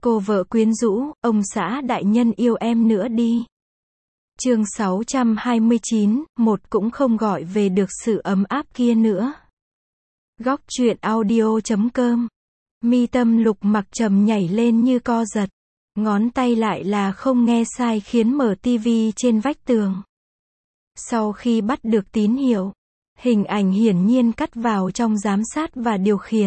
Cô vợ quyến rũ, ông xã đại nhân yêu em nữa đi. Chương 629, một cũng không gọi về được sự ấm áp kia nữa. Góc truyện audio.com. Mi tâm Lục Mặc Trầm nhảy lên như co giật. Ngón tay lại là không nghe sai khiến mở tivi trên vách tường. Sau khi bắt được tín hiệu, hình ảnh hiển nhiên cắt vào trong giám sát và điều khiển.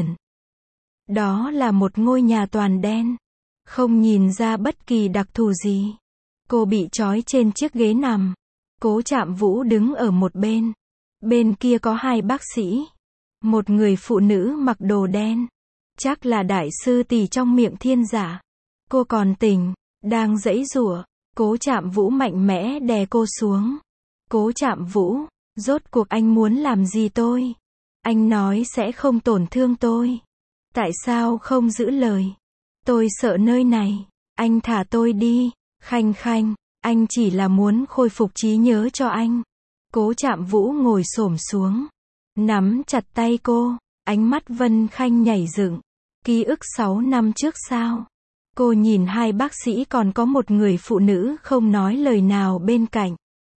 Đó là một ngôi nhà toàn đen. Không nhìn ra bất kỳ đặc thù gì. Cô bị trói trên chiếc ghế nằm. Cố Trạm Vũ đứng ở một bên. Bên kia có hai bác sĩ. Một người phụ nữ mặc đồ đen. Chắc là đại sư tỷ trong miệng Thiên Giả. Cô còn tỉnh, đang giãy giụa. Cố Trạm Vũ mạnh mẽ đè cô xuống. Cố Trạm Vũ, rốt cuộc anh muốn làm gì tôi? Anh nói sẽ không tổn thương tôi. Tại sao không giữ lời? Tôi sợ nơi này. Anh thả tôi đi. Khanh Khanh, anh chỉ là muốn khôi phục trí nhớ cho anh. Cố Trạm Vũ ngồi xổm xuống, nắm chặt tay cô. Ánh mắt Vân Khanh nhảy dựng. Ký ức 6 năm trước sao? Cô nhìn hai bác sĩ còn có một người phụ nữ không nói lời nào bên cạnh.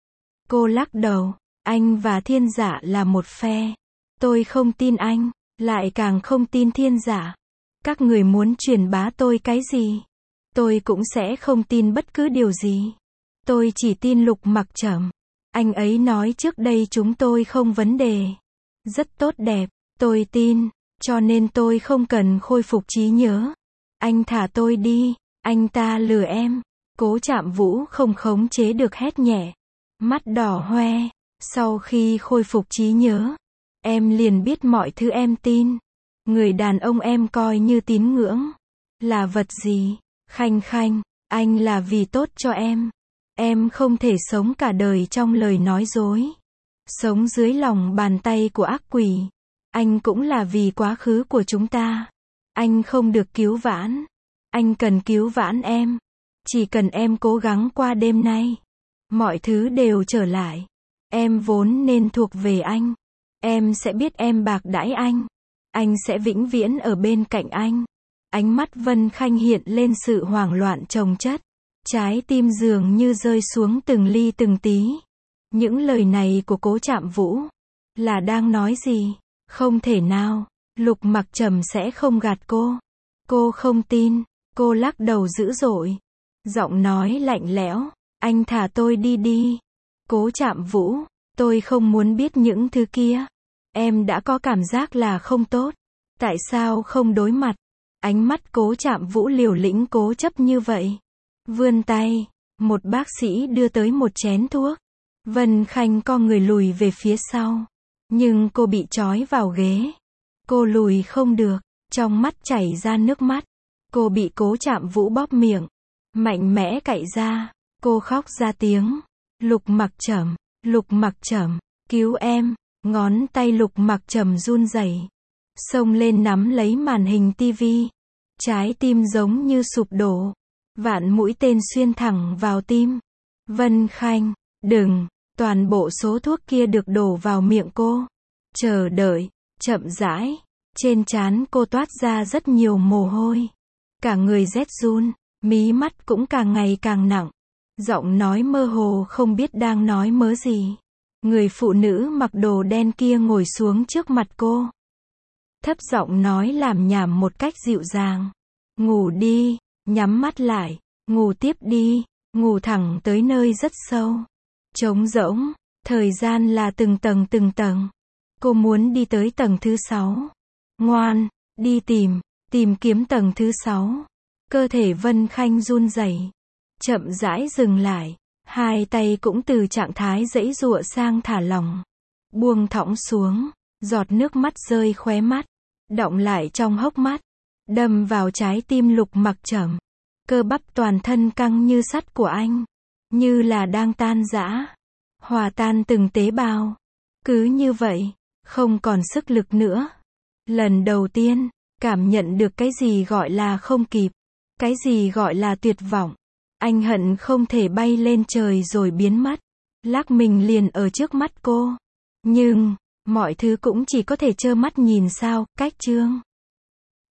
Cô lắc đầu. Anh và Thiên Giả là một phe. Tôi không tin anh, lại càng không tin Thiên Giả. Các người muốn truyền bá tôi cái gì? Tôi cũng sẽ không tin bất cứ điều gì. Tôi chỉ tin Lục Mặc Trầm. Anh ấy nói trước đây chúng tôi không vấn đề. Rất tốt đẹp, tôi tin, cho nên tôi không cần khôi phục trí nhớ. Anh thả tôi đi, anh ta lừa em. Cố Trạm Vũ không khống chế được hét nhẹ. Mắt đỏ hoe, sau khi khôi phục trí nhớ, em liền biết mọi thứ em tin. Người đàn ông em coi như tín ngưỡng. Là vật gì? Khanh Khanh, anh là vì tốt cho em. Em không thể sống cả đời trong lời nói dối. Sống dưới lòng bàn tay của ác quỷ. Anh cũng là vì quá khứ của chúng ta. Anh không được cứu vãn. Anh cần cứu vãn em. Chỉ cần em cố gắng qua đêm nay, mọi thứ đều trở lại. Em vốn nên thuộc về anh. Em sẽ biết em bạc đãi anh. Anh sẽ vĩnh viễn ở bên cạnh anh. Ánh mắt Vân Khanh hiện lên sự hoảng loạn chồng chất. Trái tim dường như rơi xuống từng ly từng tí. Những lời này của Cố Trạm Vũ là đang nói gì? Không thể nào, Lục Mặc Trầm sẽ không gạt cô. Cô không tin. Cô lắc đầu dữ dội. Giọng nói lạnh lẽo. Anh thả tôi đi đi. Cố Trạm Vũ, tôi không muốn biết những thứ kia. Em đã có cảm giác là không tốt. Tại sao không đối mặt? Ánh mắt Cố Trạm Vũ liều lĩnh cố chấp như vậy. Vươn tay, một bác sĩ đưa tới một chén thuốc. Vân Khanh co người lùi về phía sau. Nhưng cô bị trói vào ghế. Cô lùi không được, trong mắt chảy ra nước mắt. Cô bị Cố Trạm Vũ bóp miệng. Mạnh mẽ cạy ra. Cô khóc ra tiếng. Lục Mặc Trầm, Lục Mặc Trầm, cứu em. Ngón tay Lục Mặc Trầm run rẩy, xông lên nắm lấy màn hình tivi. Trái tim giống như sụp đổ. Vạn mũi tên xuyên thẳng vào tim. Vân Khanh, đừng. Toàn bộ số thuốc kia được đổ vào miệng cô. Chờ đợi, chậm rãi. Trên trán cô toát ra rất nhiều mồ hôi. Cả người rét run, mí mắt cũng càng ngày càng nặng. Giọng nói mơ hồ không biết đang nói mớ gì. Người phụ nữ mặc đồ đen kia ngồi xuống trước mặt cô. Thấp giọng nói lảm nhảm một cách dịu dàng. Ngủ đi, nhắm mắt lại, ngủ tiếp đi, ngủ thẳng tới nơi rất sâu. Trống rỗng, thời gian là từng tầng. Cô muốn đi tới tầng thứ 6. Ngoan, đi tìm kiếm tầng thứ 6. Cơ thể Vân Khanh run rẩy, chậm rãi dừng lại. Hai tay cũng từ trạng thái giãy giụa sang thả lỏng. Buông thõng xuống, giọt nước mắt rơi khóe mắt, đọng lại trong hốc mắt, đâm vào trái tim Lục Mặc Trầm. Cơ bắp toàn thân căng như sắt của anh, như là đang tan rã, hòa tan từng tế bào. Cứ như vậy, không còn sức lực nữa. Lần đầu tiên, cảm nhận được cái gì gọi là không kịp, cái gì gọi là tuyệt vọng. Anh hận không thể bay lên trời rồi biến mất, lắc mình liền ở trước mắt cô. Nhưng, mọi thứ cũng chỉ có thể trơ mắt nhìn sao, cách chương.